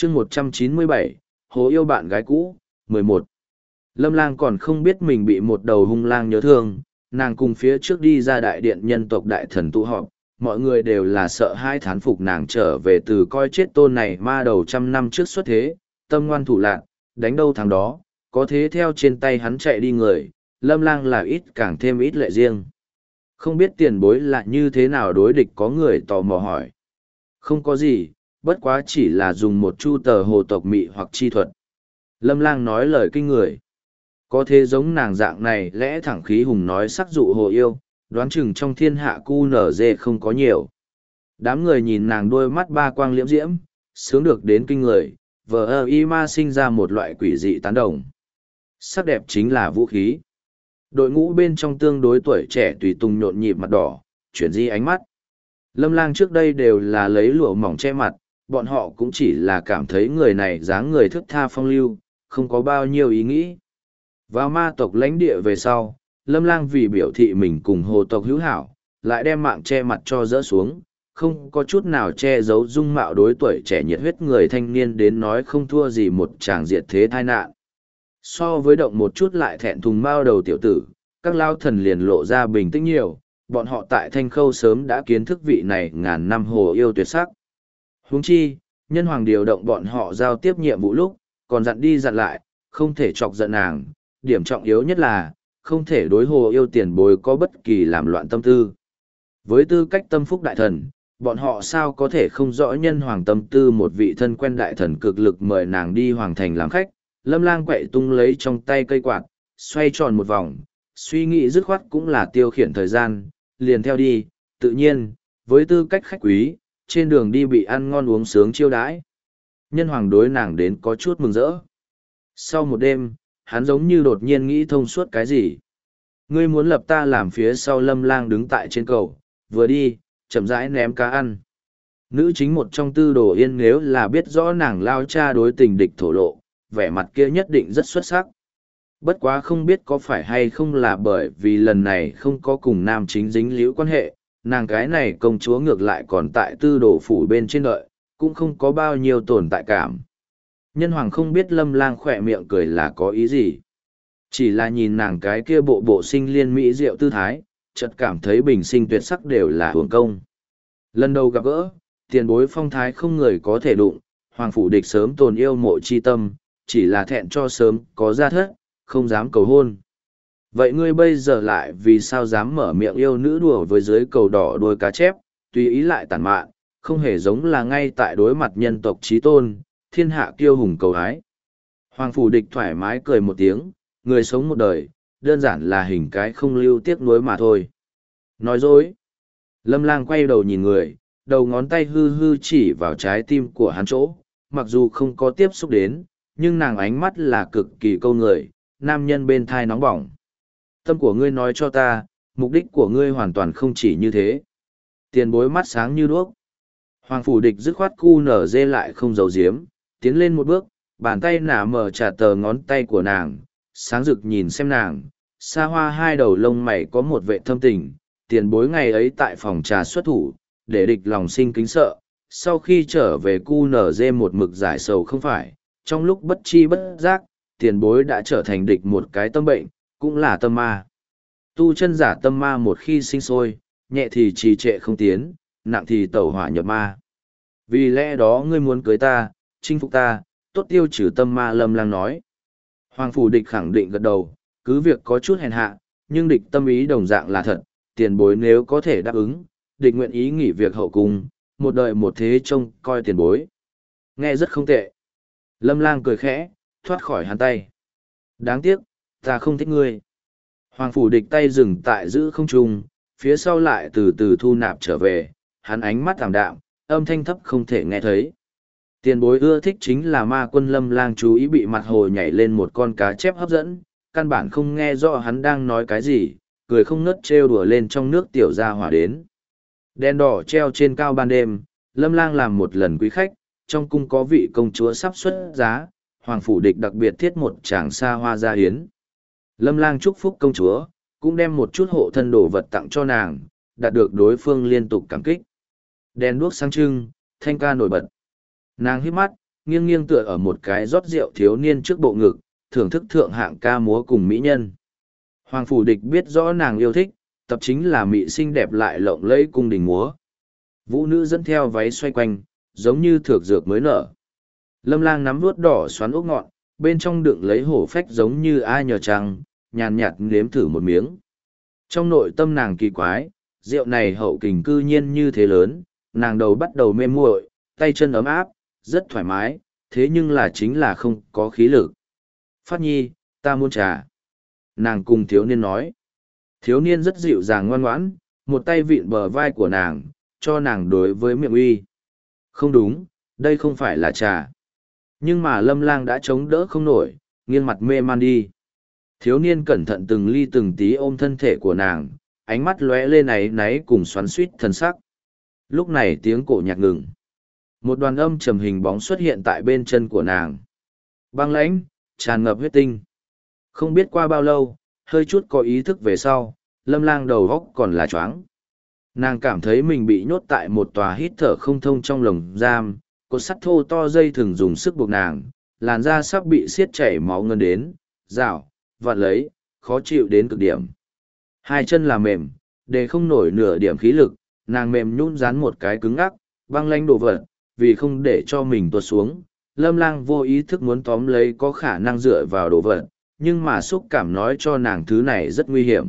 chương 197, Hồ yêu bạn gái cũ, 11. Lâm Lang còn không biết mình bị một đầu hung lang nhớ thương, nàng cùng phía trước đi ra đại điện nhân tộc đại thần tụ họp, mọi người đều là sợ hai thán phục nàng trở về từ coi chết tôn này ma đầu 100 năm trước xuất thế, tâm ngoan thủ lạc, đánh đâu thằng đó, có thế theo trên tay hắn chạy đi người, Lâm Lang là ít càng thêm ít lệ riêng. Không biết tiền bối là như thế nào đối địch, có người tò mò hỏi. Không có gì, bất quá chỉ là dùng một chu tờ hồ tộc mị hoặc chi thuật. Lâm Lang nói lời kinh người. Có thế giống nàng dạng này lẽ thẳng khí hùng nói sắc dụ hồ yêu, đoán chừng trong thiên hạ cu nở dê không có nhiều. Đám người nhìn nàng đôi mắt ba quang liễm diễm, sướng được đến kinh người, vờ y ma sinh ra một loại quỷ dị tán đồng. Sắc đẹp chính là vũ khí. Đội ngũ bên trong tương đối tuổi trẻ tùy tùng nhộn nhịp mặt đỏ, chuyển di ánh mắt. Lâm Lang trước đây đều là lấy lụa mỏng che mặt, bọn họ cũng chỉ là cảm thấy người này dáng người thức tha phong lưu, không có bao nhiêu ý nghĩ. Vào ma tộc lãnh địa về sau, Lâm Lang vì biểu thị mình cùng hồ tộc hữu hảo, lại đem mạng che mặt cho dỡ xuống, không có chút nào che giấu dung mạo đối tuổi trẻ nhiệt huyết người thanh niên đến nói không thua gì một chàng diệt thế tai nạn. So với động một chút lại thẹn thùng mao đầu tiểu tử, các lao thần liền lộ ra bình tĩnh nhiều, bọn họ tại Thanh Khâu sớm đã kiến thức vị này ngàn năm hồ yêu tuyệt sắc. Huống chi, nhân hoàng điều động bọn họ giao tiếp nhiệm vụ lúc, còn dặn đi dặn lại, không thể chọc giận nàng, điểm trọng yếu nhất là, không thể đối hồ yêu tiền bối có bất kỳ làm loạn tâm tư. Với tư cách tâm phúc đại thần, bọn họ sao có thể không rõ nhân hoàng tâm tư, một vị thân quen đại thần cực lực mời nàng đi hoàng thành làm khách. Lâm Lang quậy tung lấy trong tay cây quạt, xoay tròn một vòng, suy nghĩ dứt khoát cũng là tiêu khiển thời gian, liền theo đi, tự nhiên, với tư cách khách quý, trên đường đi bị ăn ngon uống sướng chiêu đãi. Nhân hoàng đối nàng đến có chút mừng rỡ. Sau một đêm, hắn giống như đột nhiên nghĩ thông suốt cái gì. Ngươi muốn lập ta làm phía sau. Lâm Lang đứng tại trên cầu, vừa đi, chậm rãi ném cá ăn. Nữ chính một trong Tư Đồ Yên nếu là biết rõ nàng lao cha đối tình địch thổ lộ, vẻ mặt kia nhất định rất xuất sắc. Bất quá không biết có phải hay không là bởi vì lần này không có cùng nam chính dính líu quan hệ, nàng cái này công chúa ngược lại còn tại Tư Đồ phủ bên trên đợi, cũng không có bao nhiêu tồn tại cảm. Nhân hoàng không biết Lâm Lang khỏe miệng cười là có ý gì. Chỉ là nhìn nàng cái kia bộ bộ sinh liên mỹ diệu tư thái, chợt cảm thấy bình sinh tuyệt sắc đều là hưởng công. Lần đầu gặp gỡ, tiền bối phong thái không người có thể đụng, hoàng phủ địch sớm tồn yêu mộ chi tâm, chỉ là thẹn cho sớm có gia thất, không dám cầu hôn. Vậy ngươi bây giờ lại vì sao dám mở miệng yêu nữ đùa với dưới cầu đỏ đuôi cá chép, tùy ý lại tàn mạn, không hề giống là ngay tại đối mặt nhân tộc chí tôn, thiên hạ kiêu hùng cầu hái. Hoàng phủ địch thoải mái cười một tiếng, người sống một đời, đơn giản là hình cái không lưu tiếc nuối mà thôi. Nói dối. Lâm Lang quay đầu nhìn người, đầu ngón tay hư hư chỉ vào trái tim của hắn chỗ, mặc dù không có tiếp xúc đến, nhưng nàng ánh mắt là cực kỳ câu người, nam nhân bên thai nóng bỏng. Tâm của ngươi nói cho ta, mục đích của ngươi hoàn toàn không chỉ như thế. Tiền bối mắt sáng như đuốc. Hoàng phủ địch dứt khoát cu nở dê lại không giấu giếm, tiến lên một bước, bàn tay nả mở trả tờ ngón tay của nàng, sáng rực nhìn xem nàng, xa hoa hai đầu lông mày có một vệ thâm tình, tiền bối ngày ấy tại phòng trà xuất thủ, để địch lòng sinh kính sợ, sau khi trở về cu nở dê một mực giải sầu không phải, trong lúc bất chi bất giác, tiền bối đã trở thành địch một cái tâm bệnh, cũng là tâm ma. Tu chân giả tâm ma một khi sinh sôi, nhẹ thì trì trệ không tiến, nặng thì tẩu hỏa nhập ma. Vì lẽ đó ngươi muốn cưới ta, chinh phục ta, tốt tiêu trừ tâm ma. Lâm Lang nói. Hoàng phủ địch khẳng định gật đầu, cứ việc có chút hèn hạ, nhưng địch tâm ý đồng dạng là thật, tiền bối nếu có thể đáp ứng, địch nguyện ý nghỉ việc hậu cung, một đời một thế trông coi tiền bối. Nghe rất không tệ. Lâm Lang cười khẽ, thoát khỏi hắn tay. Đáng tiếc, ta không thích ngươi. Hoàng phủ địch tay dừng tại giữ không trung, phía sau lại từ từ thu nạp trở về, hắn ánh mắt thảm đạm, âm thanh thấp không thể nghe thấy. Tiền bối ưa thích chính là ma quân. Lâm Lang chú ý bị mặt hồ nhảy lên một con cá chép hấp dẫn, căn bản không nghe rõ hắn đang nói cái gì, cười không ngớt trêu đùa lên trong nước tiểu gia hỏa đến. Đèn đỏ treo trên cao ban đêm, Lâm Lang làm một lần quý khách, trong cung có vị công chúa sắp xuất giá, hoàng phủ địch đặc biệt thiết một tràng xa hoa gia hiến. Lâm Lang chúc phúc công chúa, cũng đem một chút hộ thân đồ vật tặng cho nàng, đạt được đối phương liên tục cảm kích. Đèn đuốc sáng trưng, thanh ca nổi bật. Nàng hít mắt, nghiêng nghiêng tựa ở một cái rót rượu thiếu niên trước bộ ngực, thưởng thức thượng hạng ca múa cùng mỹ nhân. Hoàng Phủ Địch biết rõ nàng yêu thích, tập chính là mỹ xinh đẹp lại lộng lẫy cung đình múa. Vũ nữ dẫn theo váy xoay quanh, giống như thược dược mới nở. Lâm Lang nắm vuốt đỏ xoắn ốc ngọn, bên trong đựng lấy hổ phách giống như ai nhờ trăng, nhàn nhạt nếm thử một miếng. Trong nội tâm nàng kỳ quái, rượu này hậu kình cư nhiên như thế lớn, nàng đầu bắt đầu mê muội, tay chân ấm áp, rất thoải mái, thế nhưng là chính là không có khí lực. Phát Nhi, ta muốn trà. Nàng cùng thiếu niên nói. Thiếu niên rất dịu dàng ngoan ngoãn, một tay vịn bờ vai của nàng, cho nàng đối với miệng uy. Không đúng, đây không phải là trà. Nhưng mà Lâm Lang đã chống đỡ không nổi, nghiêng mặt mê man đi. Thiếu niên cẩn thận từng ly từng tí ôm thân thể của nàng, ánh mắt lóe lên áy náy cùng xoắn xuýt thân sắc. Lúc này tiếng cổ nhạc ngừng. Một đoàn âm trầm hình bóng xuất hiện tại bên chân của nàng. Băng lãnh, tràn ngập huyết tinh. Không biết qua bao lâu, hơi chút có ý thức về sau, Lâm Lang đầu góc còn là choáng. Nàng cảm thấy mình bị nhốt tại một tòa hít thở không thông trong lồng giam, cột sắt thô to dây thường dùng sức buộc nàng, làn da sắp bị xiết chảy máu ngân đến, rào, vặn lấy, khó chịu đến cực điểm. Hai chân là mềm, để không nổi nửa điểm khí lực, nàng mềm nhũn dán một cái cứng ngắc, băng lanh đồ vật, vì không để cho mình tuột xuống. Lâm Lang vô ý thức muốn tóm lấy có khả năng dựa vào đồ vật, nhưng mà xúc cảm nói cho nàng thứ này rất nguy hiểm.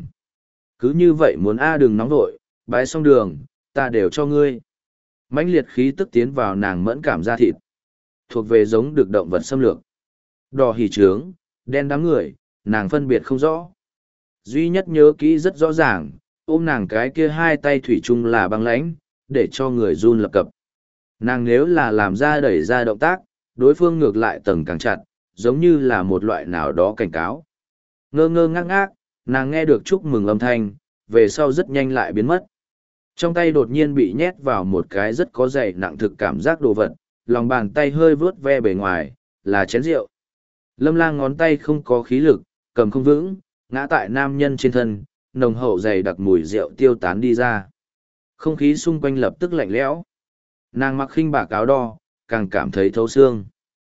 Cứ như vậy muốn đừng nóng vội, bái xong đường, ta đều cho ngươi. Mãnh liệt khí tức tiến vào nàng mẫn cảm da thịt, thuộc về giống được động vật xâm lược. Đỏ hỉ trướng, đen đám người, nàng phân biệt không rõ. Duy nhất nhớ kỹ rất rõ ràng, ôm nàng cái kia hai tay thủy chung là băng lãnh, để cho người run lập cập. Nàng nếu là làm ra đẩy ra động tác, đối phương ngược lại tầng càng chặt, giống như là một loại nào đó cảnh cáo. Ngơ ngơ ngác ngác, nàng nghe được chúc mừng âm thanh, về sau rất nhanh lại biến mất. Trong tay đột nhiên bị nhét vào một cái rất có dày nặng thực cảm giác đồ vật, lòng bàn tay hơi vướt ve bề ngoài, là chén rượu. Lâm Lang ngón tay không có khí lực, cầm không vững, ngã tại nam nhân trên thân, nồng hậu dày đặc mùi rượu tiêu tán đi ra. Không khí xung quanh lập tức lạnh lẽo. Nàng mặc khinh bạc áo đo, càng cảm thấy thấu xương.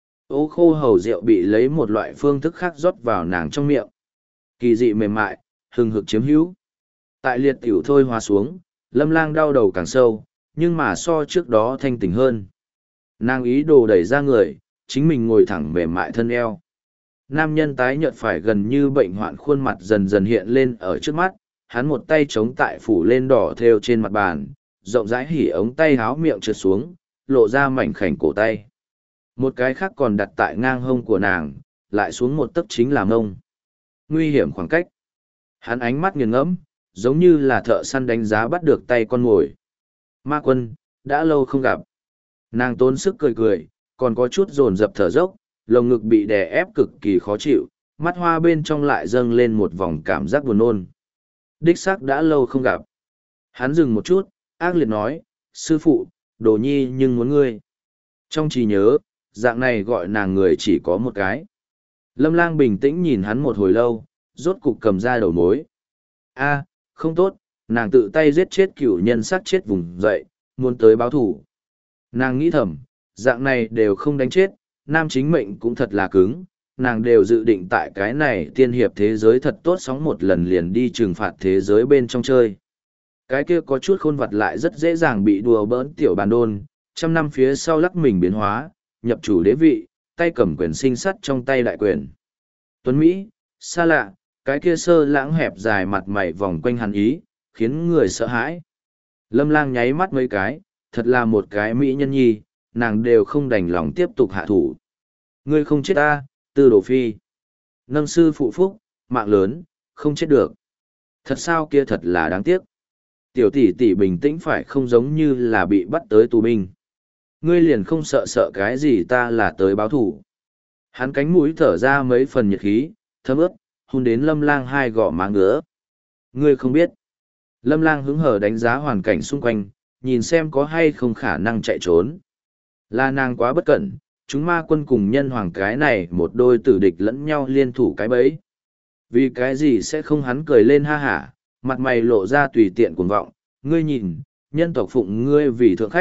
Ô khô hầu rượu bị lấy một loại phương thức khác rót vào nàng trong miệng. Kỳ dị mềm mại, hừng hực chiếm hữu. Tại liệt tiểu thôi hòa xuống, Lâm Lang đau đầu càng sâu, nhưng mà so trước đó thanh tỉnh hơn. Nàng ý đồ đẩy ra người, chính mình ngồi thẳng mềm mại thân eo. Nam nhân tái nhợt phải gần như bệnh hoạn khuôn mặt dần dần hiện lên ở trước mắt, hắn một tay chống tại phủ lên đỏ thêu trên mặt bàn, rộng rãi hỉ ống tay háo miệng trượt xuống, lộ ra mảnh khảnh cổ tay. Một cái khác còn đặt tại ngang hông của nàng, lại xuống một tấc chính là mông. Nguy hiểm khoảng cách. Hắn ánh mắt nghiền ngẫm, giống như là thợ săn đánh giá bắt được tay con mồi. Ma Quân, đã lâu không gặp. Nàng tốn sức cười cười, còn có chút dồn dập thở dốc, lồng ngực bị đè ép cực kỳ khó chịu, mắt hoa bên trong lại dâng lên một vòng cảm giác buồn nôn. Đích xác đã lâu không gặp. Hắn dừng một chút, ác liệt nói, sư phụ, đồ nhi nhưng muốn ngươi. Trong trí nhớ, dạng này gọi nàng người chỉ có một cái. Lâm Lang bình tĩnh nhìn hắn một hồi lâu, rốt cục cầm ra đầu mối. Không tốt, nàng tự tay giết chết cửu nhân sát chết vùng dậy, muốn tới báo thủ. Nàng nghĩ thầm, dạng này đều không đánh chết, nam chính mệnh cũng thật là cứng, nàng đều dự định tại cái này tiên hiệp thế giới thật tốt sóng một lần liền đi trừng phạt thế giới bên trong chơi. Cái kia có chút khôn vặt lại rất dễ dàng bị đùa bỡn tiểu bàn đôn, trăm năm phía sau lắc mình biến hóa, nhập chủ đế vị, tay cầm quyền sinh sắt trong tay đại quyền. Tuấn Mỹ, xa lạ, cái kia sơ lãng hẹp dài mặt mày vòng quanh hắn ý, khiến người sợ hãi. Lâm Lang nháy mắt mấy cái, thật là một cái mỹ nhân nhi, nàng đều không đành lòng tiếp tục hạ thủ. Ngươi không chết ta, Tư Đồ Phi. Nâng sư phụ phúc, mạng lớn, không chết được. Thật sao kia thật là đáng tiếc. Tiểu tỷ tỷ bình tĩnh phải không giống như là bị bắt tới tù binh. Ngươi liền không sợ cái gì ta là tới báo thủ. Hắn cánh mũi thở ra mấy phần nhiệt khí, thấm ướt, hun đến Lâm Lang hai gò má ngứa. Ngươi không biết. Lâm Lang hứng hở đánh giá hoàn cảnh xung quanh, nhìn xem có hay không khả năng chạy trốn. Là nàng quá bất cẩn, chúng ma quân cùng nhân hoàng cái này một đôi tử địch lẫn nhau liên thủ cái bẫy. Vì cái gì sẽ không hắn cười lên ha hả, mặt mày lộ ra tùy tiện cuồng vọng, ngươi nhìn, nhân tộc phụng ngươi vì thượng khách,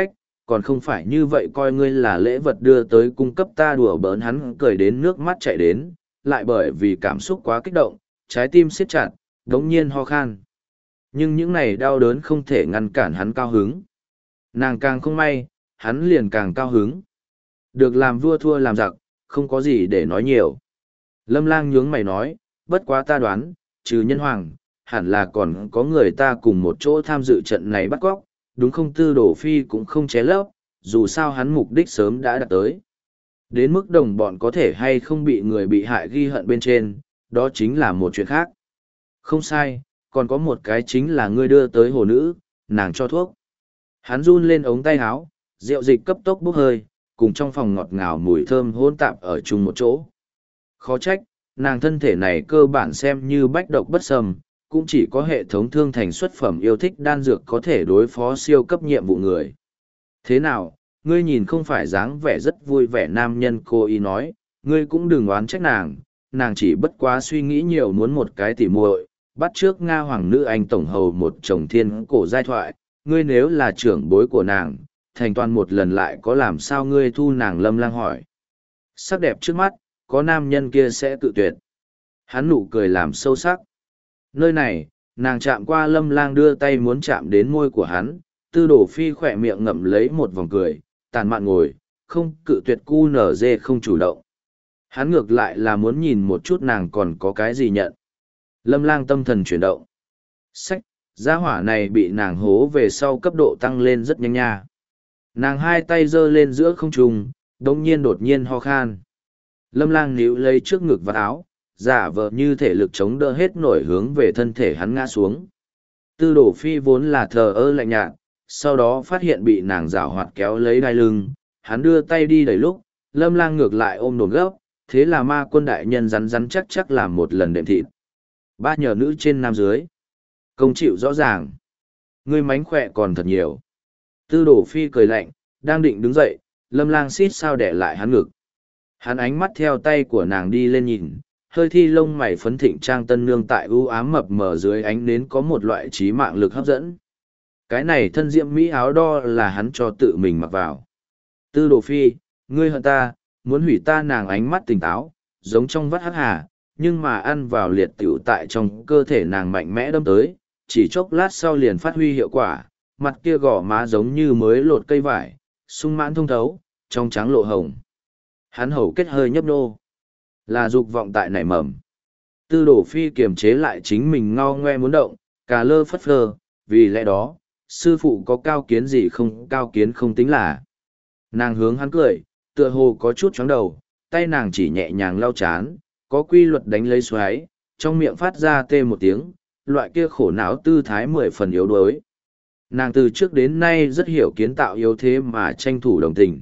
còn không phải như vậy coi ngươi là lễ vật đưa tới cung cấp ta đùa bỡn. Hắn cười đến nước mắt chảy đến, lại bởi vì cảm xúc quá kích động, trái tim siết chặt, đống nhiên ho khan. Nhưng những này đau đớn không thể ngăn cản hắn cao hứng. Nàng càng không may, hắn liền càng cao hứng. Được làm vua thua làm giặc, không có gì để nói nhiều. Lâm Lang nhướng mày nói, bất quá ta đoán, trừ nhân hoàng, hẳn là còn có người ta cùng một chỗ tham dự trận này bắt cóc, đúng không? Tư Đồ Phi cũng không ché lấp, dù sao hắn mục đích sớm đã đạt tới. Đến mức đồng bọn có thể hay không bị người bị hại ghi hận bên trên, đó chính là một chuyện khác. Không sai, còn có một cái chính là ngươi đưa tới hồ nữ, nàng cho thuốc. Hắn run lên ống tay áo, rượu dịch cấp tốc bốc hơi, cùng trong phòng ngọt ngào mùi thơm hỗn tạp ở chung một chỗ. Khó trách, nàng thân thể này cơ bản xem như bách độc bất xâm, cũng chỉ có hệ thống thương thành xuất phẩm yêu thích đan dược có thể đối phó siêu cấp nhiệm vụ người. Thế nào, ngươi nhìn không phải dáng vẻ rất vui vẻ nam nhân, cô ý nói, ngươi cũng đừng oán trách nàng, nàng chỉ bất quá suy nghĩ nhiều muốn một cái tỉ muội, bắt trước Nga hoàng nữ anh tổng hầu một chồng thiên cổ giai thoại, ngươi nếu là trưởng bối của nàng, thành toàn một lần lại có làm sao ngươi thu nàng? Lâm Lang hỏi. Sắc đẹp trước mắt, có nam nhân kia sẽ tự tuyệt. Hắn nụ cười làm sâu sắc. Nơi này, nàng chạm qua Lâm Lang đưa tay muốn chạm đến môi của hắn, Tư Đồ Phi khỏe miệng ngậm lấy một vòng cười, tàn mạn ngồi, không cự tuyệt cu nở dê không chủ động. Hắn ngược lại là muốn nhìn một chút nàng còn có cái gì nhận. Lâm Lang tâm thần chuyển động. Sách, gia hỏa này bị nàng hố về sau cấp độ tăng lên rất nhanh nha. Nàng hai tay giơ lên giữa không trung, đột nhiên ho khan. Lâm Lang níu lấy trước ngực và áo, giả vờ như thể lực chống đỡ hết nổi hướng về thân thể hắn ngã xuống. Tư Đồ Phi vốn là thờ ơ lạnh nhạt, sau đó phát hiện bị nàng giảo hoạt kéo lấy đai lưng, hắn đưa tay đi đẩy lúc, Lâm Lang ngược lại ôm đồn gấp, thế là ma quân đại nhân rắn rắn chắc chắc làm một lần đệm thịt. Ba nhờ nữ trên nam dưới. Công chịu rõ ràng. Ngươi mánh khỏe còn thật nhiều. Tư Đồ Phi cười lạnh, đang định đứng dậy, Lâm Lang xít sao đẻ lại hắn ngực. Hắn ánh mắt theo tay của nàng đi lên nhìn, hơi thi lông mày phấn thịnh trang tân nương tại ưu ám mập mờ dưới ánh nến có một loại trí mạng lực hấp dẫn. Cái này thân diễm mỹ áo đo là hắn cho tự mình mặc vào. Tư Đồ Phi, ngươi hận ta, muốn hủy ta. Nàng ánh mắt tỉnh táo, giống trong vắt hắc hà, nhưng mà ăn vào liệt tiểu tại trong cơ thể nàng mạnh mẽ đâm tới, chỉ chốc lát sau liền phát huy hiệu quả, mặt kia gò má giống như mới lột cây vải, sung mãn thông thấu, trong trắng lộ hồng. Hắn hầu kết hơi nhấp nô, là dục vọng tại nảy mầm. Tư Đồ Phi kiềm chế lại chính mình ngao ngoe muốn động, cà lơ phất phơ, vì lẽ đó, sư phụ có cao kiến gì không, cao kiến không tính là. Nàng hướng hắn cười, tựa hồ có chút chóng đầu, tay nàng chỉ nhẹ nhàng lau chán, có quy luật đánh lấy xoáy, trong miệng phát ra tê một tiếng, loại kia khổ não tư thái 10 phần yếu đuối. Nàng từ trước đến nay rất hiểu kiến tạo yếu thế mà tranh thủ đồng tình.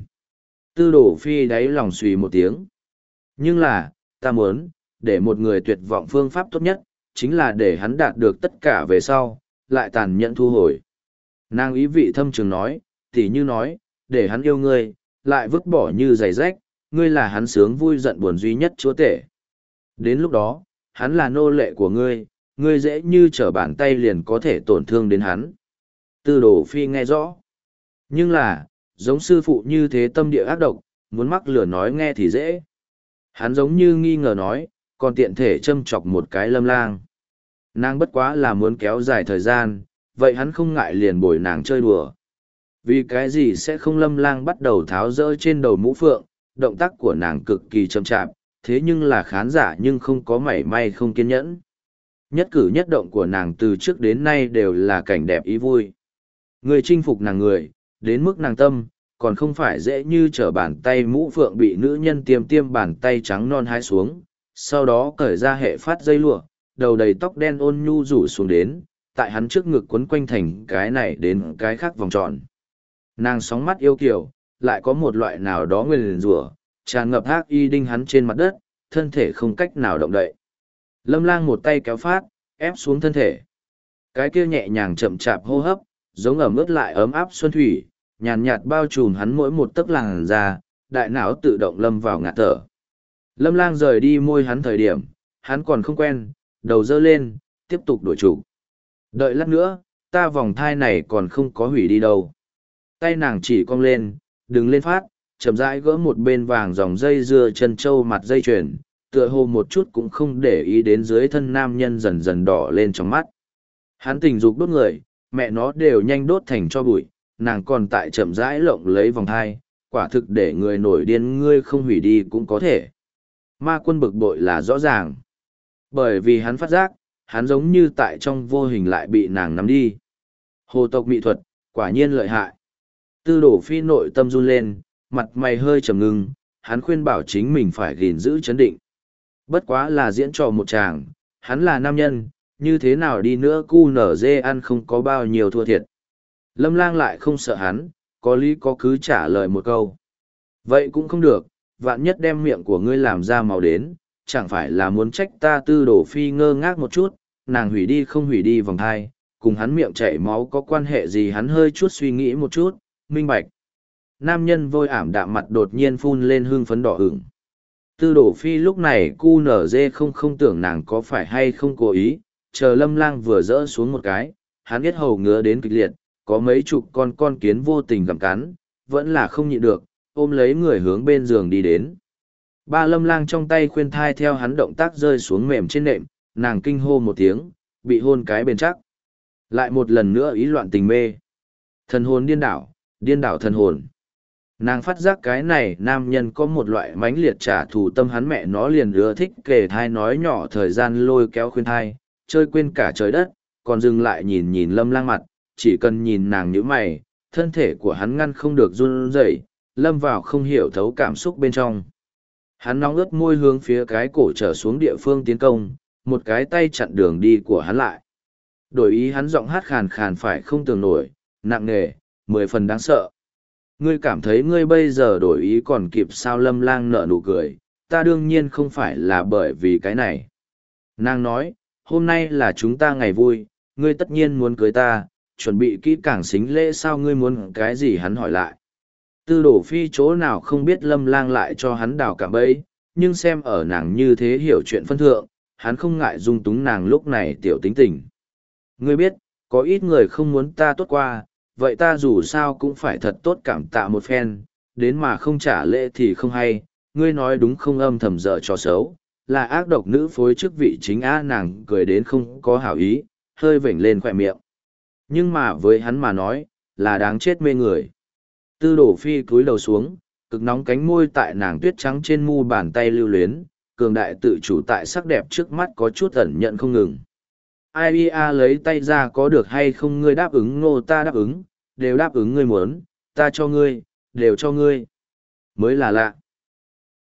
Tư Đồ Phi đáy lòng suy một tiếng. Nhưng là, ta muốn, để một người tuyệt vọng phương pháp tốt nhất, chính là để hắn đạt được tất cả về sau, lại tàn nhẫn thu hồi. Nàng ý vị thâm trường nói, tỉ như nói, để hắn yêu ngươi, lại vứt bỏ như giày rách, ngươi là hắn sướng vui giận buồn duy nhất chúa tể. Đến lúc đó, hắn là nô lệ của ngươi, ngươi dễ như trở bàn tay liền có thể tổn thương đến hắn. Tư Đồ Phi nghe rõ. Nhưng là, giống sư phụ như thế tâm địa ác độc, muốn mắc lửa nói nghe thì dễ. Hắn giống như nghi ngờ nói, còn tiện thể châm chọc một cái Lâm Lang. Nàng bất quá là muốn kéo dài thời gian, vậy hắn không ngại liền bồi nàng chơi đùa. Vì cái gì sẽ không? Lâm Lang bắt đầu tháo rỡ trên đầu mũ phượng, động tác của nàng cực kỳ chậm chạp, thế nhưng là khán giả nhưng không có mảy may không kiên nhẫn. Nhất cử nhất động của nàng từ trước đến nay đều là cảnh đẹp ý vui. Người chinh phục nàng người, đến mức nàng tâm, còn không phải dễ như trở bàn tay. Mũ phượng bị nữ nhân tiêm tiêm bàn tay trắng non hái xuống, sau đó cởi ra hệ phát dây lụa, đầu đầy tóc đen ôn nhu rủ xuống đến, tại hắn trước ngực quấn quanh thành cái này đến cái khác vòng tròn. Nàng sóng mắt yêu kiều, lại có một loại nào đó nguyền rủa tràn ngập ác y đinh hắn trên mặt đất, thân thể không cách nào động đậy. Lâm Lang một tay kéo phát, ép xuống thân thể. Cái kia nhẹ nhàng chậm chạp hô hấp, giống ẩm ướt lại ấm áp xuân thủy, nhàn nhạt bao trùm hắn mỗi một tấc làn da, đại não tự động lâm vào ngạt thở. Lâm Lang rời đi môi hắn thời điểm, hắn còn không quen, đầu dơ lên, tiếp tục đổi chủ. Đợi lát nữa, ta vòng thai này còn không có hủy đi đâu. Tay nàng chỉ cong lên, đừng lên phát, chậm rãi gỡ một bên vàng dòng dây dưa chân trâu mặt dây chuyền, tựa hồ một chút cũng không để ý đến dưới thân nam nhân dần dần đỏ lên trong mắt. Hắn tình dục đốt người, mẹ nó đều nhanh đốt thành cho bụi, nàng còn tại chậm rãi lộng lấy vòng thai, quả thực để người nổi điên ngươi không hủy đi cũng có thể. Ma Quân bực bội là rõ ràng. Bởi vì hắn phát giác, hắn giống như tại trong vô hình lại bị nàng nắm đi. Hồ tộc mỹ thuật, quả nhiên lợi hại. Tư Đổ Phi nội tâm run lên, mặt mày hơi trầm ngưng, hắn khuyên bảo chính mình phải gìn giữ chấn định. Bất quá là diễn trò một chàng, hắn là nam nhân, như thế nào đi nữa cu nở dê ăn không có bao nhiêu thua thiệt. Lâm Lang lại không sợ hắn, có lý có cứ trả lời một câu. Vậy cũng không được, vạn nhất đem miệng của ngươi làm ra màu đến, chẳng phải là muốn trách ta. Tư Đổ Phi ngơ ngác một chút, nàng hủy đi không hủy đi vòng thai, cùng hắn miệng chảy máu có quan hệ gì. Hắn hơi chút suy nghĩ một chút, minh bạch. Nam nhân vôi ảm đạm mặt đột nhiên phun lên hương phấn đỏ ửng. Tư Đổ Phi lúc này cu nở dê không tưởng nàng có phải hay không cố ý, chờ Lâm Lang vừa rỡ xuống một cái, hắn biết hầu ngứa đến kịch liệt, có mấy chục con kiến vô tình gặm cắn, vẫn là không nhịn được, ôm lấy người hướng bên giường đi đến. Ba Lâm Lang trong tay khuyên thai theo hắn động tác rơi xuống mềm trên nệm, nàng kinh hô một tiếng, bị hôn cái bền chắc. Lại một lần nữa ý loạn tình mê. Thần hồn điên đảo thần hồn. Nàng phát giác cái này nam nhân có một loại mãnh liệt trả thù tâm, hắn mẹ nó liền ưa thích kể thai nói nhỏ thời gian lôi kéo khuyên thai, chơi quên cả trời đất, còn dừng lại nhìn nhìn Lâm Lang mặt, chỉ cần nhìn nàng nhíu mày, thân thể của hắn ngăn không được run rẩy, lâm vào không hiểu thấu cảm xúc bên trong. Hắn nóng ướt môi hướng phía cái cổ trở xuống địa phương tiến công, một cái tay chặn đường đi của hắn lại. Đổi ý hắn giọng hát khàn khàn phải không tưởng nổi, nặng nề, 10 phần đáng sợ. Ngươi cảm thấy ngươi bây giờ đổi ý còn kịp sao? Lâm Lang nở nụ cười, ta đương nhiên không phải là bởi vì cái này. Nàng nói, hôm nay là chúng ta ngày vui, ngươi tất nhiên muốn cưới ta, chuẩn bị kỹ càng xính lễ sao? Ngươi muốn cái gì? Hắn hỏi lại. Tư Đổ Phi chỗ nào không biết Lâm Lang lại cho hắn đào cả bẫy, nhưng xem ở nàng như thế hiểu chuyện phân thượng, hắn không ngại dung túng nàng lúc này tiểu tính tình. Ngươi biết, có ít người không muốn ta tốt qua, vậy ta dù sao cũng phải thật tốt cảm tạ một phen, đến mà không trả lễ thì không hay. Ngươi nói đúng không? Âm thầm dở trò xấu, là ác độc nữ phối chức vị chính á. Nàng cười đến không có hảo ý, hơi vểnh lên khỏe miệng. Nhưng mà với hắn mà nói, là đáng chết mê người. Tư Đổ Phi cúi đầu xuống, cực nóng cánh môi tại nàng tuyết trắng trên mu bàn tay lưu luyến, cường đại tự chủ tại sắc đẹp trước mắt có chút ẩn nhận không ngừng. Ai lấy tay ra có được hay không? Ngươi đáp ứng ngô, ta đáp ứng, đều đáp ứng. Ngươi muốn, ta cho ngươi, đều cho ngươi. Mới là lạ.